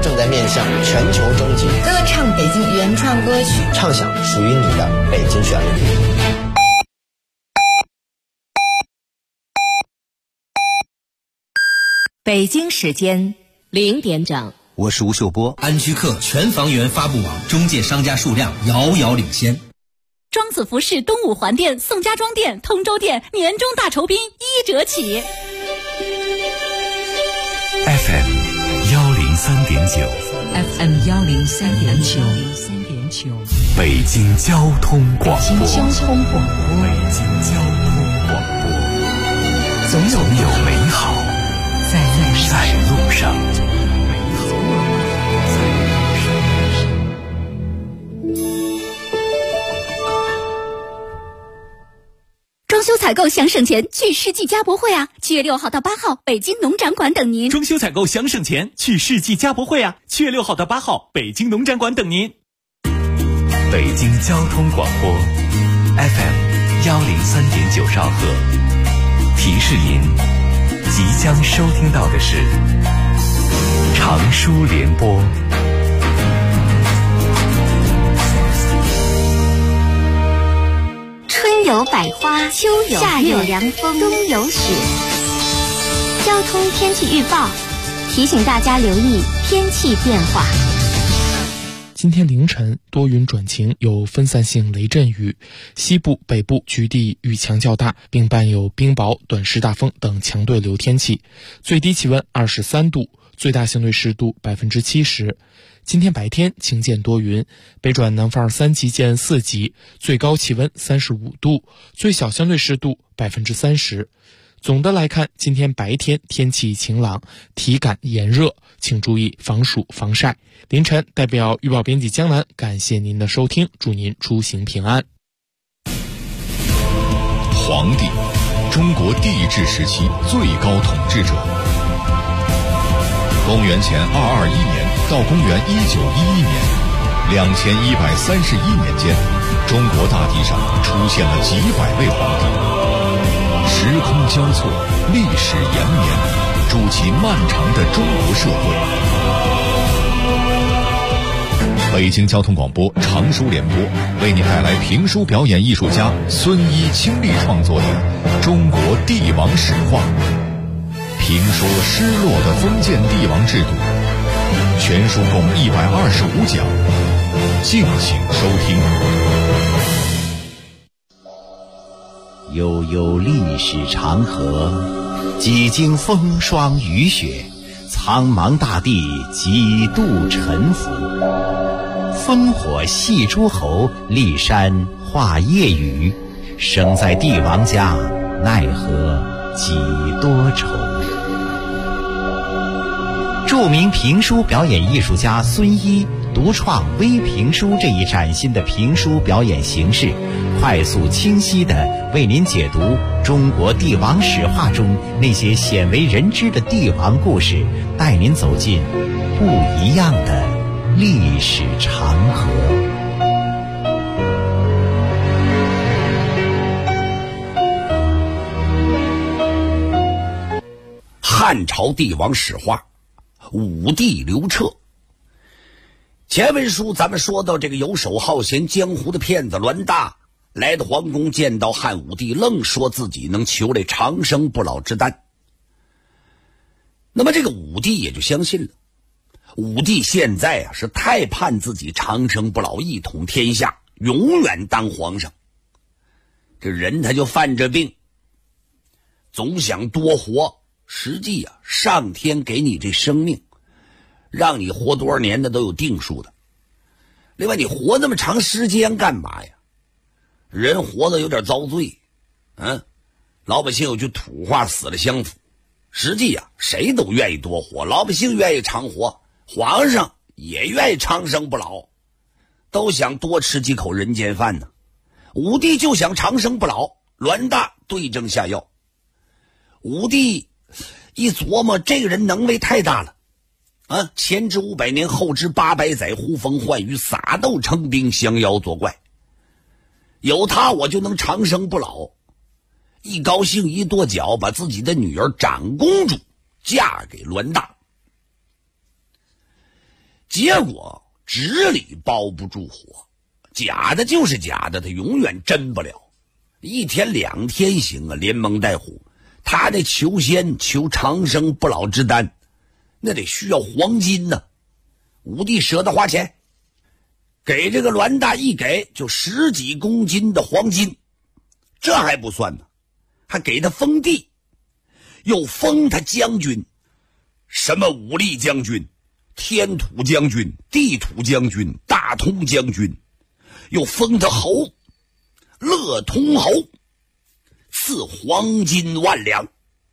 正在面向全球征集， 歌唱北京原创歌曲， 唱响属于你的北京旋律。 北京时间0点整， 我是吴秀波。 安居客全房源发布网中介商家数量遥遥领先。 庄子服饰东五环店、宋家庄店、通州店年终大酬宾1折起。 FM 103.9 FM 103.9 北京交通广播。 北京交通广播。 北京交通广播。总有美好在路上。 装修采购想省钱，去世纪家博会啊！7月6号到8号，北京农展馆等您。 装修采购想省钱，去世纪家博会啊！7月6号到8号，北京农展馆等您。 北京交通广播 FM 103.9兆赫，提示您即将收听到的是长舒联播。 春有百花，秋有夏有凉风，冬有雪。交通天气预报提醒大家留意天气变化。 今天凌晨多云转晴，有分散性雷阵雨，西部、北部局地雨强较大，并伴有冰雹、短时大风等强对流天气。最低气温23度，最大相对湿度70%。今天白天晴间多云，北转南风2-3级见4级，最高气温35度，最小相对湿度30%。总的来看，今天白天天气晴朗，体感炎热，请注意防暑防晒。凌晨代表预报编辑江南，感谢您的收听，祝您出行平安。 黄帝，中国帝制时期最高统治者。公元前221年到公元1911年，2131年间，中国大地上出现了几百位皇帝，时空交错，历史延绵，筑起漫长的中国社会。北京交通广播长舒联播为您带来评书表演艺术家孙一倾力创作的《中国帝王史话》，评说失落的封建帝王制度，全书共125讲，敬请收听。 悠悠历史长河，几经风霜雨雪，苍茫大地几度沉浮。烽火戏诸侯，骊山画夜雨，生在帝王家，奈何几多愁。著名评书表演艺术家孙一独创微评书这一崭新的评书表演形式，快速清晰地为您解读中国帝王史话中那些鲜为人知的帝王故事，带您走进不一样的历史长河。 汉朝帝王史话，武帝刘彻。前文书咱们说到，这个游手好闲江湖的骗子栾大来到皇宫，见到汉武帝，愣说自己能求来长生不老之丹。那么这个武帝也就相信了。武帝现在是太盼自己长生不老，一统天下，永远当皇上。这人他就犯着病，总想多活，实际上天给你这生命，让你活多少年的都有定数的。另外，你活那么长时间干嘛呀？人活得有点遭罪，老百姓有句土话，死了相辅。实际谁都愿意多活，老百姓愿意长活，皇上也愿意长生不老，都想多吃几口人间饭呢。武帝就想长生不老，栾大对症下药。武帝一琢磨，这个人能为太大了前知500年，后知800载，呼风唤雨，撒豆成兵，降妖作怪。有他我就能长生不老。一高兴一跺脚，把自己的女儿长公主嫁给栾大。 结果纸里包不住火，假的就是假的，他永远真不了。一天两天行啊，连蒙带唬。他得求仙求长生不老之丹，那得需要黄金呢。武帝舍得花钱，给这个栾大一给就10几公斤的黄金。这还不算呢，还给他封地，又封他将军，什么武力将军、天土将军、地土将军、大通将军，又封他侯，乐通侯，赐黄金万两。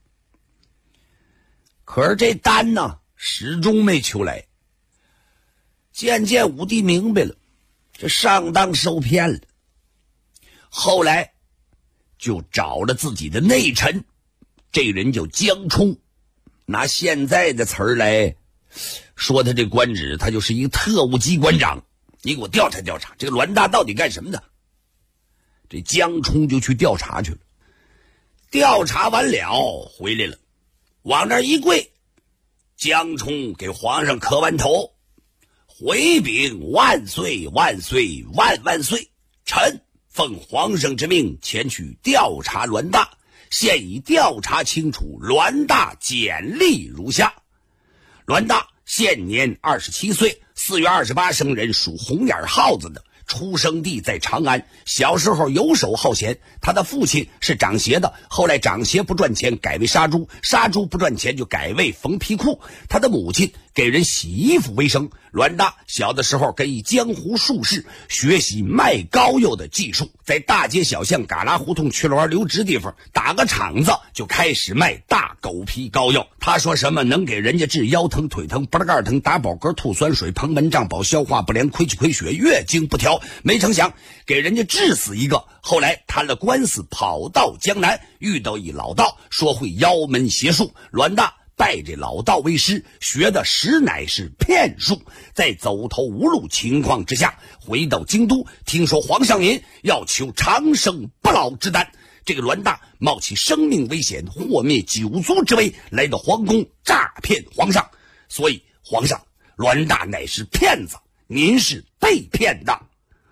可是这单呢，始终没求来。渐渐武帝明白了，这上当受骗了。后来就找了自己的内臣，这人叫江充，拿现在的词儿来说他这官职，他就是一个特务机关长。你给我调查调查，这个栾大到底干什么的？这江充就去调查去了。调查完了回来了，往那一跪，江充给皇上磕完头，回禀万岁万岁万万岁，臣奉皇上之命前去调查栾大，现已调查清楚，栾大简历如下：栾大现年27岁，4月28生人，属红眼耗子的，出生地在长安，小时候游手好闲。他的父亲是长鞋的，后来长鞋不赚钱，改为杀猪，杀猪不赚钱，就改为缝皮裤。他的母亲给人洗衣服为生。栾大小的时候跟一江湖术士学习卖膏药的技术，在大街小巷、旮旯胡同、曲楼留直地方打个场子，就开始卖大狗皮膏药。他说什么能给人家治腰疼、腿疼、不拉盖疼、打饱嗝、吐酸水、膨门胀饱、消化不良、亏气亏血、月经不调。没成想给人家治死一个。后来谈了官司，跑到江南，遇到一老道，说会妖门邪术。栾大拜这老道为师，学的实乃是骗术。在走投无路情况之下，回到京都，听说皇上您要求长生不老之丹。这个栾大冒起生命危险，祸灭9族之危，来到皇宫诈骗皇上。所以皇上，栾大乃是骗子，您是被骗的。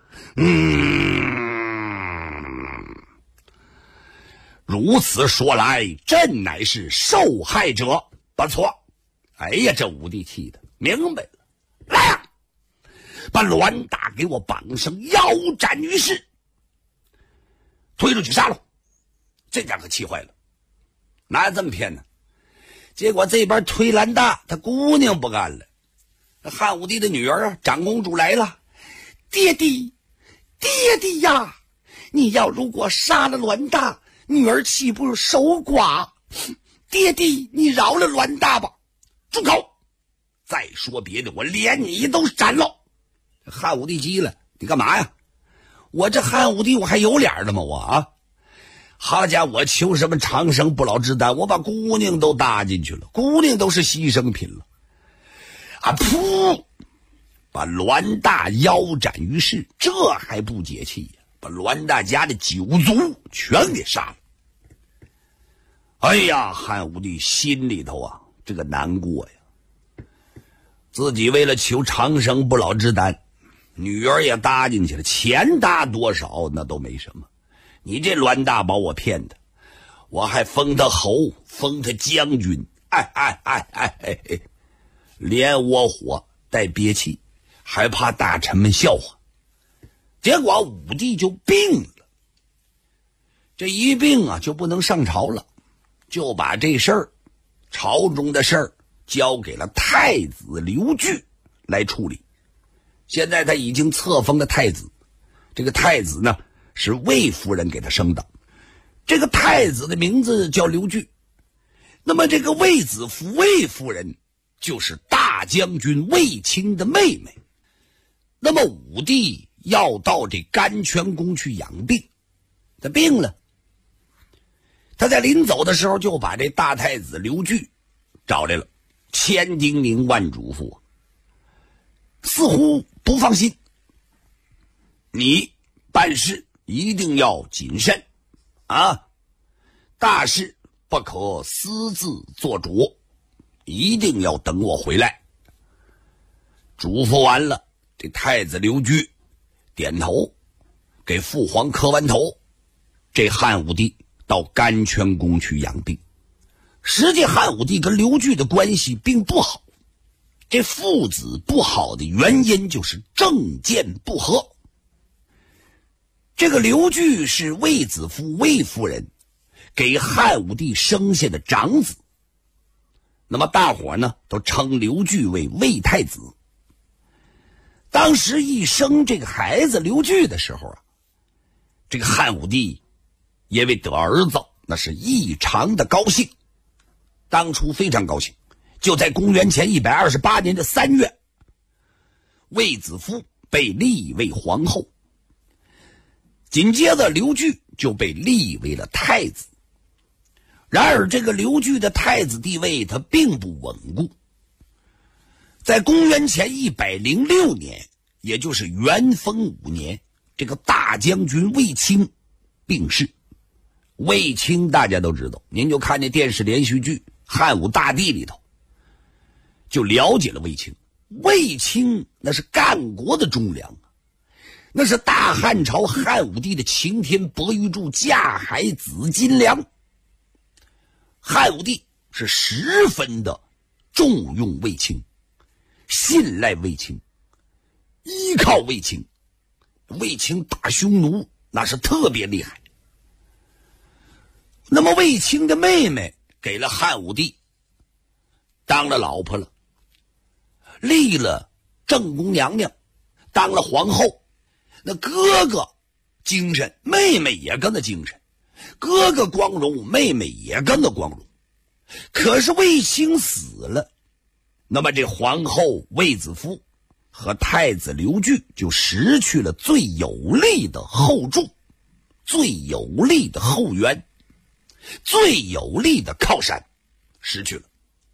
如此说来，朕乃是受害者。不错。哎呀，这武帝气的明白了，来呀，把栾大给我绑上，腰斩于市，推出去杀了。这家可气坏了，哪有这么骗呢？结果这边推栾大，他姑娘不干了。汉武帝的女儿啊，长公主来了，爹地，爹地呀，你要如果杀了栾大，女儿岂不守寡？爹地，你饶了栾大吧！住口！再说别的，我连你都斩了。汉武帝急了，你干嘛呀？我这汉武帝我还有脸的吗？我啊，好家伙，我求什么长生不老之丹，我把姑娘都搭进去了，姑娘都是牺牲品了。啊噗！把栾大腰斩于市，这还不解气呀？把栾大家的9族全给杀了。哎呀，汉武帝心里头啊，这个难过呀。自己为了求长生不老之丹，女儿也搭进去了，钱搭多少那都没什么。你这栾大把我骗的，我还封他侯，封他将军，连窝火带憋气，还怕大臣们笑话。结果武帝就病了，这一病啊就不能上朝了，就把这事儿，朝中的事儿交给了太子刘据来处理。现在他已经册封了太子，这个太子呢是魏夫人给他生的，这个太子的名字叫刘据。那么这个魏子夫魏夫人就是大将军卫青的妹妹。那么武帝要到这甘泉宫去养病，他病了，他在临走的时候就把这大太子刘据找来了，千叮咛万嘱咐，似乎不放心，你办事一定要谨慎啊，大事不可私自做主，一定要等我回来。 嘱咐完了，这太子刘据点头，给父皇磕完头，这汉武帝到甘泉宫去养病。实际汉武帝跟刘据的关系并不好，这父子不好的原因就是政见不合。这个刘据是卫子夫卫夫人给汉武帝生下的长子，那么大伙呢都称刘据为卫太子。当时一生这个孩子刘据的时候啊，这个汉武帝因为得儿子那是异常的高兴，当初非常高兴。就在公元前128年的3月，卫子夫被立为皇后，紧接着刘据就被立为了太子。然而这个刘据的太子地位他并不稳固。在公元前106年，也就是元丰5年，这个大将军卫青病逝。卫青大家都知道，您就看那电视连续剧《汉武大帝》里头就了解了卫青。卫青那是干国的忠良，那是大汉朝汉武帝的擎天博玉柱架海紫金梁。汉武帝是十分的重用卫青，信赖卫青，依靠卫青。卫青打匈奴那是特别厉害。那么卫青的妹妹给了汉武帝当了老婆了，立了正宫娘娘，当了皇后。那哥哥精神，妹妹也跟着精神，哥哥光荣，妹妹也跟着光荣。可是卫青死了，那么这皇后卫子夫和太子刘据就失去了最有力的后柱，最有力的后援，最有力的靠山，失去了。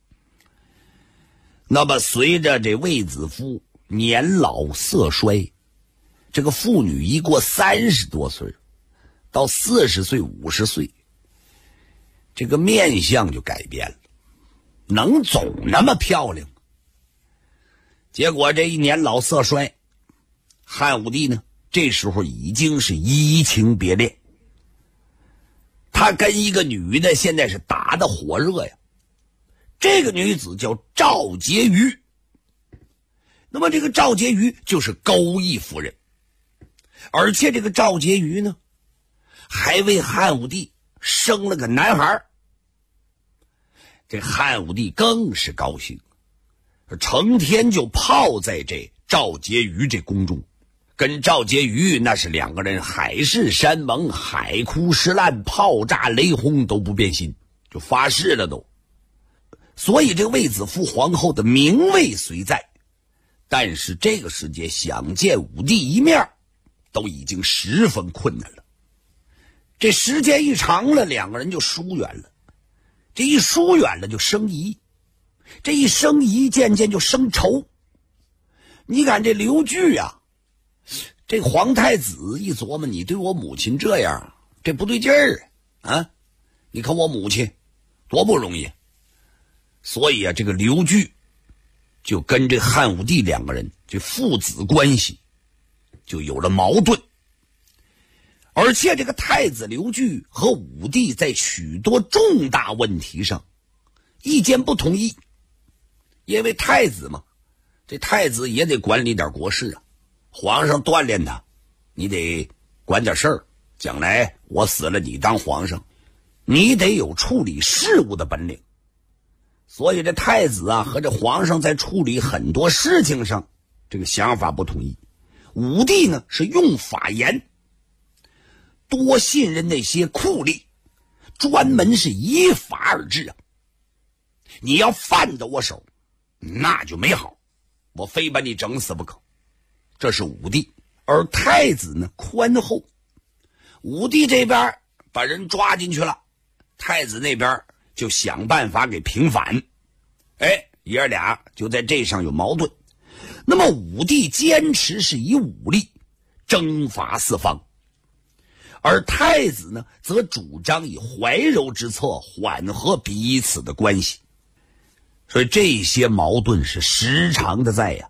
那么随着这卫子夫年老色衰，这个妇女一过30多岁，到40岁50岁，这个面相就改变了，能总那么漂亮？结果这一年老色衰，汉武帝呢这时候已经是移情别恋，他跟一个女的现在是打得火热呀。这个女子叫赵婕妤，那么这个赵婕妤就是钩弋夫人，而且这个赵婕妤呢还为汉武帝生了个男孩。这汉武帝更是高兴，成天就泡在这赵婕妤这宫中，跟赵婕妤那是两个人海誓山盟，海枯石烂，炮炸雷轰都不变心，就发誓了都。所以这个卫子夫皇后的名位虽在，但是这个时节想见武帝一面都已经十分困难了。这时间一长了，两个人就疏远了，这一疏远了就生疑，这一生疑渐渐就生仇。你看这刘据啊，这皇太子一琢磨，你对我母亲这样，这不对劲儿啊！你看我母亲多不容易。所以啊，这个刘据就跟这汉武帝两个人这父子关系就有了矛盾。而且这个太子刘据和武帝在许多重大问题上意见不统一，因为太子嘛，这太子也得管理点国事啊，皇上锻炼他，你得管点事儿，将来我死了你当皇上，你得有处理事务的本领。所以这太子啊和这皇上在处理很多事情上这个想法不统一。武帝呢是用法严，多信任那些酷吏，专门是依法而治啊。你要犯到我手，那就没好，我非把你整死不可。这是武帝。而太子呢宽厚，武帝这边把人抓进去了，太子那边就想办法给平反。爷俩就在这上有矛盾。那么武帝坚持是以武力征伐四方，而太子呢则主张以怀柔之策缓和彼此的关系。所以这些矛盾是时常的在呀，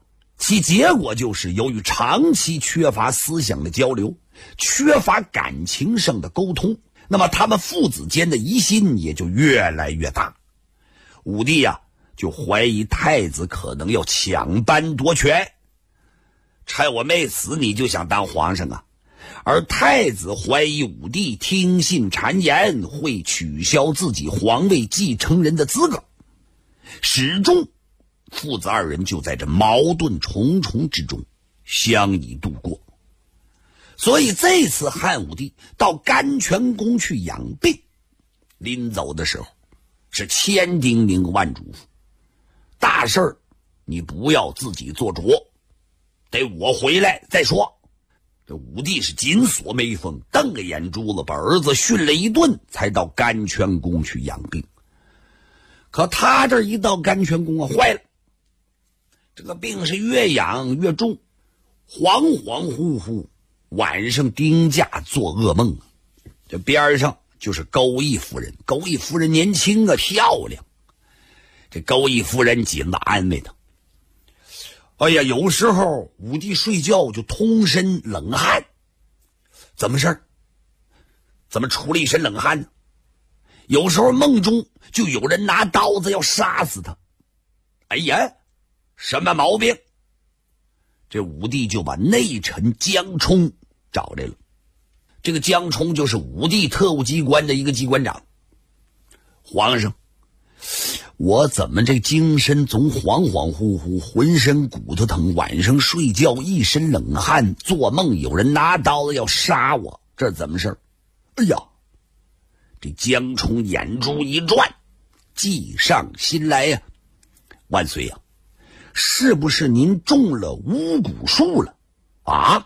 其结果就是由于长期缺乏思想的交流，缺乏感情上的沟通，那么他们父子间的疑心也就越来越大。武帝啊，就怀疑太子可能要抢班夺权，趁我没死你就想当皇上啊。而太子怀疑武帝听信谗言，会取消自己皇位继承人的资格。始终父子二人就在这矛盾重重之中相依度过。所以这次汉武帝到甘泉宫去养病，临走的时候是千叮咛万嘱咐，大事儿你不要自己做主，得我回来再说。这武帝是紧锁眉峰，瞪个眼珠子，把儿子训了一顿，才到甘泉宫去养病。可他这一到甘泉宫啊，坏了，这个病是越养越重，恍恍惚惚，晚上丁架做噩梦。这边上就是钩弋夫人，钩弋夫人年轻啊，漂亮。这钩弋夫人紧了安慰他，哎呀，有时候武帝睡觉就通身冷汗，怎么事儿？怎么出了一身冷汗呢？有时候梦中就有人拿刀子要杀死他。哎呀，什么毛病？这武帝就把内臣江充找来了。这个江充就是武帝特务机关的一个机关长。皇上，我怎么这精神总恍恍惚惚，浑身骨头疼，晚上睡觉一身冷汗，做梦有人拿刀子要杀我，这怎么事儿？哎呀，这江充眼珠一转，计上心来呀，万岁呀，是不是您中了巫蛊术了啊？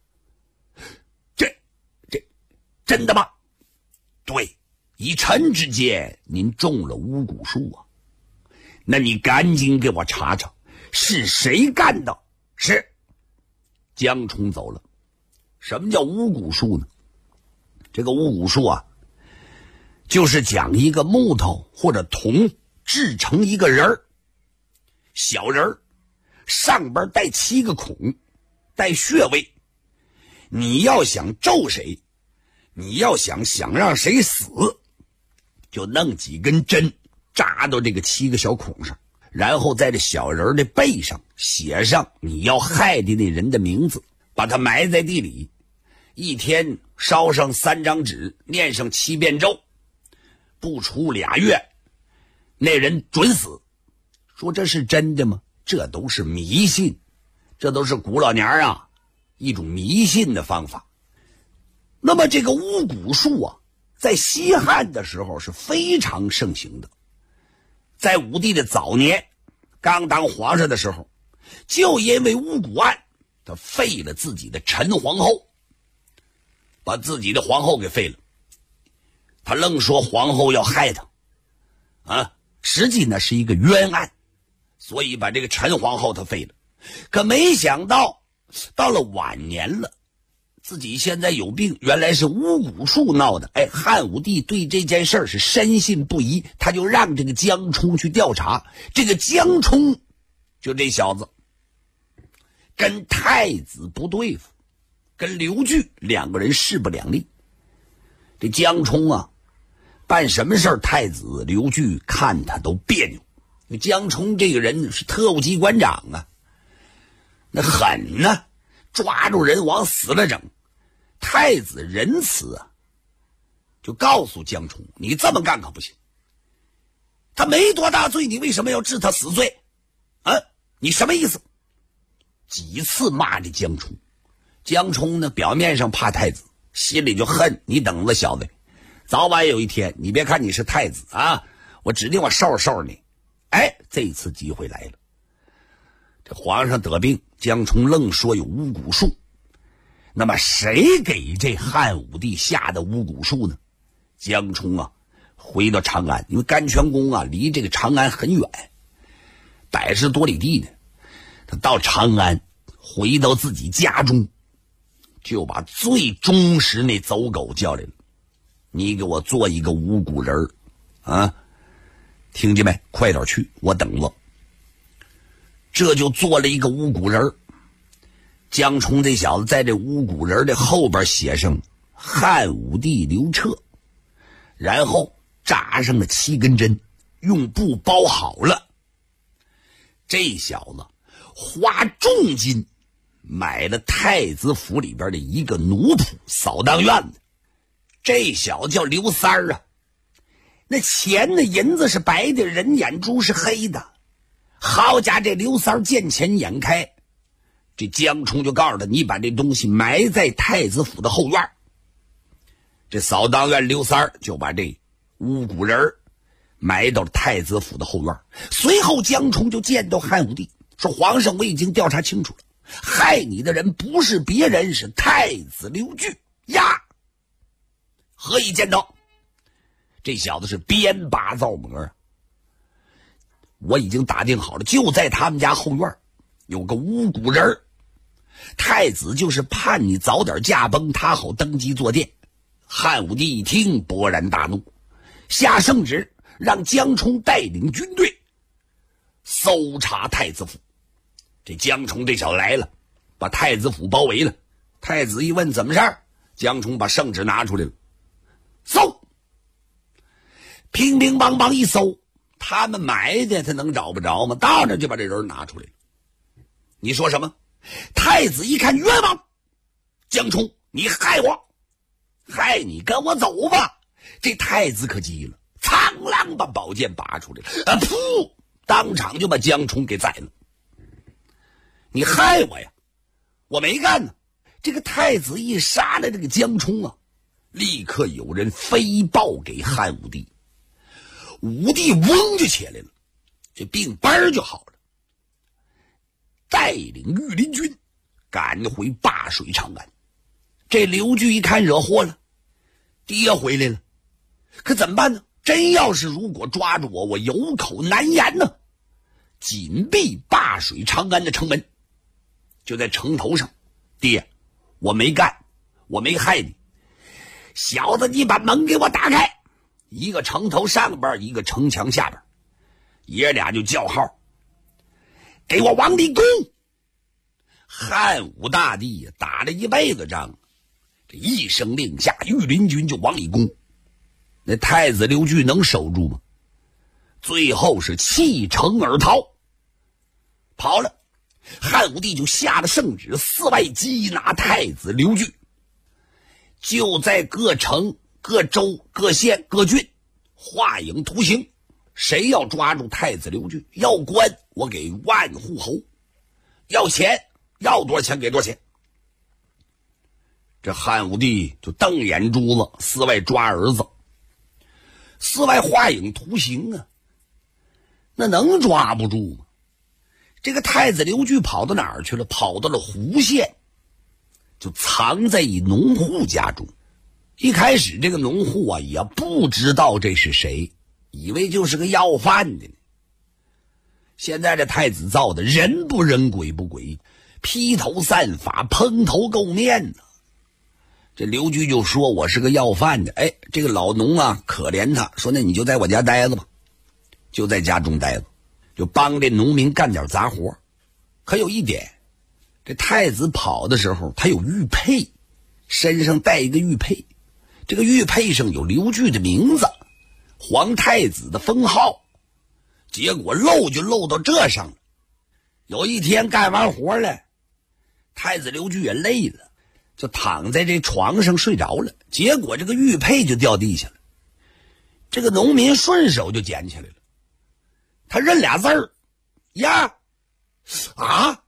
这真的吗？对，以臣之见，您中了巫蛊术啊。那你赶紧给我查查是谁干的。是。江充走了。什么叫巫蛊术呢？这个巫蛊术啊，就是将一个木头或者铜制成一个人儿，小人儿，上边带7个孔，带穴位。你要想咒谁，你要想让谁死，就弄几根针扎到这个7个小孔上，然后在这小人的背上写上你要害的那人的名字，把他埋在地里，一天烧上3张纸，念上7遍咒，不出2月，那人准死。说这是真的吗？这都是迷信，这都是古老年啊一种迷信的方法。那么这个巫蛊术啊，在西汉的时候是非常盛行的。在武帝的早年，刚当皇上的时候，就因为巫蛊案，他废了自己的陈皇后，把自己的皇后给废了。他愣说皇后要害他啊，实际呢是一个冤案，所以把这个陈皇后他废了。可没想到到了晚年了，自己现在有病，原来是巫蛊术闹的。哎，汉武帝对这件事是深信不疑，他就让这个江充去调查。这个江充就这小子跟太子不对付，跟刘据2个人势不两立。这江充啊，办什么事儿太子刘据看他都别扭。江充这个人是特务机关长啊，那狠呢，抓住人往死了整。太子仁慈啊，就告诉江充，你这么干可不行，他没多大罪，你为什么要治他死罪啊？你什么意思？几次骂这江充。江充呢，表面上怕太子，心里就恨你，等着小子，早晚有一天，你别看你是太子啊，我指定我收拾你。哎，这次机会来了。这皇上得病，江充愣说有巫蛊术。那么谁给这汉武帝下的巫蛊术呢？江充啊，回到长安，因为甘泉宫啊离这个长安很远，100多里地呢。他到长安，回到自己家中，就把最忠实那走狗叫来了。你给我做一个巫蛊人啊，听见没？快点去，我等了。 这就做了一个五谷人。江冲这小子在这五谷人的后边写上汉武帝刘彻，然后扎上了7根针，用布包好了。这小子花重金买了太子府里边的一个奴仆扫荡院子。这小子叫刘三儿啊，那钱的银子是白的，人眼珠是黑的。好家伙，这刘三儿见钱眼开，这江冲就告诉他，你把这东西埋在太子府的后院。这扫荡院刘三儿就把这五谷人埋到了太子府的后院。随后江冲就见到汉武帝，说皇上，我已经调查清楚了，害你的人不是别人，是太子刘据呀。何以见到？这小子是编拔造模啊！我已经打听好了，就在他们家后院有个五谷人，太子就是盼你早点驾崩，他好登基坐殿。汉武帝一听勃然大怒，下圣旨让江冲带领军队搜查太子府。这江冲这小子来了，把太子府包围了。太子一问怎么事儿，江冲把圣旨拿出来了，搜，乒乒乓乓一搜，他们埋的他能找不着吗？到那就把这人拿出来了。你说什么？太子一看冤枉，江冲，你害我，害你，跟我走吧。这太子可急了，苍啷把宝剑拔出来了，噗，当场就把江冲给宰了。你害我呀，我没干呢。这个太子一杀了这个江冲啊，立刻有人飞报给汉武帝。武帝嗡就起来了，这病班就好了，带领御林军赶回灞水长安。这刘据一看惹祸了，爹回来了，可怎么办呢？真要是如果抓住我，我有口难言呢。紧闭灞水长安的城门，就在城头上，爹，我没干，我没害你，小子，你把门给我打开。一个城头上边，一个城墙下边，爷俩就叫号，给我往里攻。汉武大帝呀，打了一辈子仗，这一声令下，御林军就往里攻。那太子刘据能守住吗？最后是弃城而逃，跑了。汉武帝就下了圣旨，4外缉拿太子刘据。就在各城、各州、各县、各郡画影图形，谁要抓住太子刘据，要官我给万户侯，要钱要多少钱给多少钱。这汉武帝就瞪眼珠子4外抓儿子，4外画影图形啊，那能抓不住吗？这个太子刘据跑到哪儿去了？跑到了湖县，就藏在一农户家中。一开始这个农户啊也不知道这是谁，以为就是个要饭的呢。现在这太子造的人不人鬼不鬼，披头散发，蓬头垢面的。这刘据就说我是个要饭的。哎，这个老农啊可怜他，说那你就在我家待着吧，就在家中待着，就帮这农民干点杂活。可有一点，这太子跑的时候他有玉佩，身上带一个玉佩，这个玉佩上有刘据的名字，皇太子的封号。结果漏就漏到这上了。有一天干完活了，太子刘据也累了，就躺在这床上睡着了，结果这个玉佩就掉地下了。这个农民顺手就捡起来了，他认俩字儿呀，啊，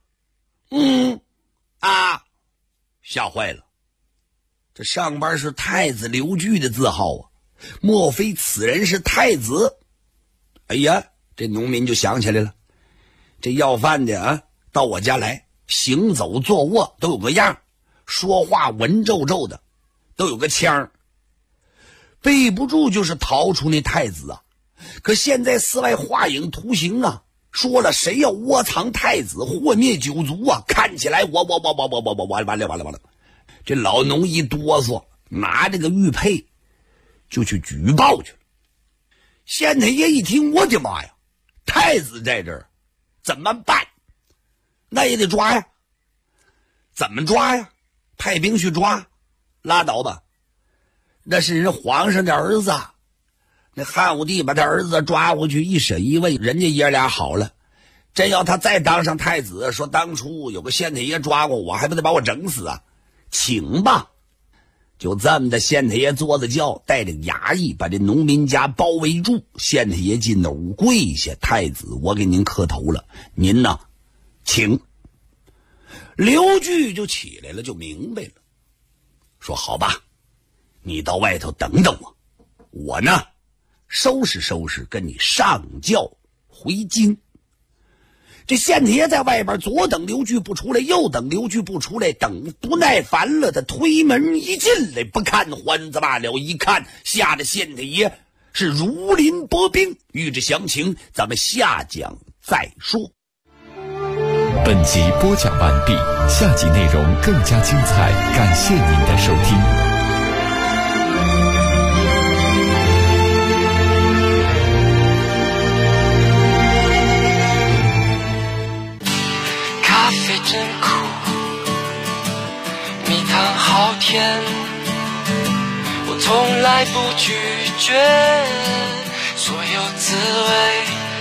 吓坏了。这上边是太子刘据的字号啊，莫非此人是太子？哎呀，这农民就想起来了，这要饭的啊，到我家来，行走坐卧都有个样，说话文绉绉的，都有个腔，背不住就是逃出那太子啊。可现在4外画影图形啊，说了谁要窝藏太子，祸灭九族啊，看起来我完了。这老农一哆嗦，拿这个玉佩就去举报去了。县太爷一听，我的妈呀，太子在这儿怎么办？ 那也得抓呀。怎么抓呀？派兵去抓？拉倒吧，那是人皇上的儿子，那汉武帝把他儿子抓回去一审一问，人家爷俩好了。真要他再当上太子，说当初有个县太爷抓过我，还不得把我整死啊？请吧。就这么的，县太爷坐着轿，带着衙役把这农民家包围住。县太爷进屋跪下：“太子，我给您磕头了，您呢，请。”刘据就起来了，就明白了，说：“好吧，你到外头等等我，我呢，收拾收拾，跟你上轿回京。”这县太爷在外边左等刘据不出来，右等刘据不出来，等不耐烦了，他推门一进来，不看欢子罢了，一看吓得县太爷是如临薄冰。欲知详情，咱们下讲再说。 本集播讲完毕，下集内容更加精彩，感谢您的收听。 咖啡真苦，蜜糖好甜，我从来不拒绝所有滋味，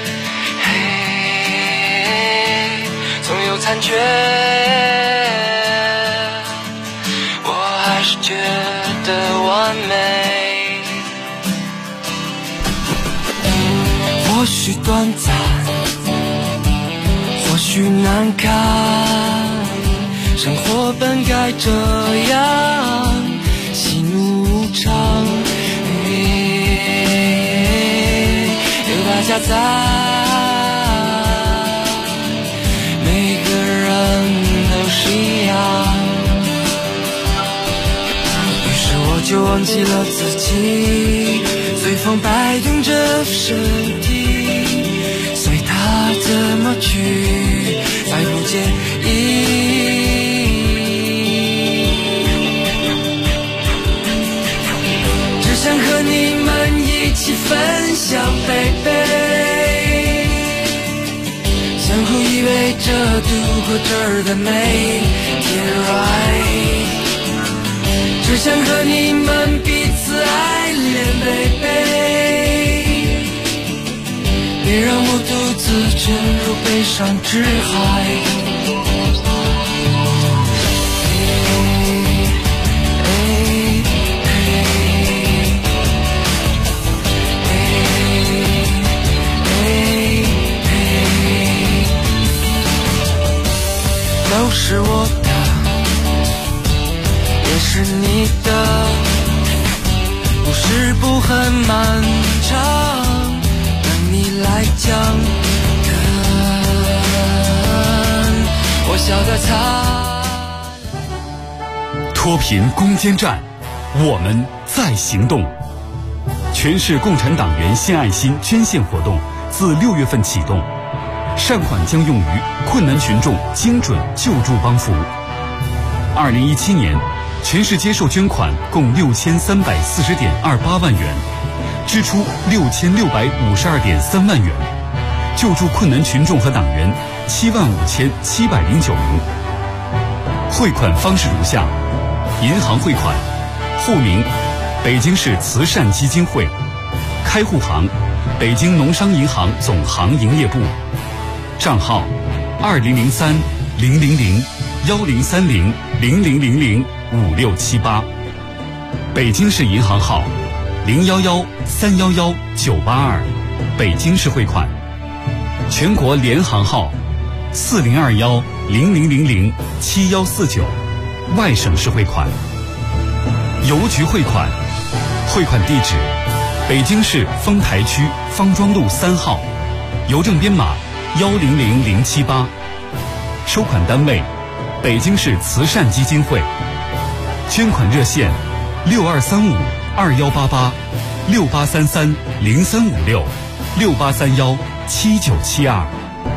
总有残缺，我还是觉得完美。或许短暂，或许难堪，生活本该这样，喜怒无常，有大家在。就忘记了自己，随风摆动着身体，随它怎么去，再不介意。只想和你们一起分享，baby，相互依偎着度过这儿的每天 right。只想和你们彼此爱恋 baby， 别让我独自沉入悲伤之海。都是我的，也是你的，故事不很漫长，等你来讲。我笑得惨。 脱贫攻坚战，我们在行动。全市共产党员献爱心捐献活动自6月份启动，善款将用于困难群众精准救助帮扶。2017年，全市接受捐款共6340.28万元，支出6652.3万元，救助困难群众和党员75709名。汇款方式如下：银行汇款，户名北京市慈善基金会，开户行北京农商银行总行营业部，账号2030-000-1030-0000-5678，北京市银行号011-311-982，北京市汇款。全国联行号4021-0000-7149，外省市汇款。邮局汇款，汇款地址北京市丰台区方庄路3号，邮政编码100078，收款单位北京市慈善基金会，捐款热线6235-2833-0356-6831-7972。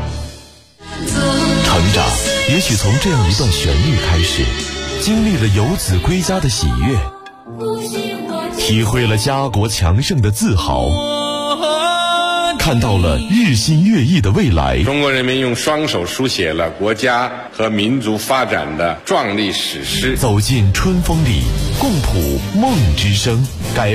成长也许从这样一段旋律开始，经历了游子归家的喜悦，体会了家国强盛的自豪， 看到了日新月异的未来。 中国人民用双手书写了国家和民族发展的壮丽史诗。 走进春风里，共谱梦之声。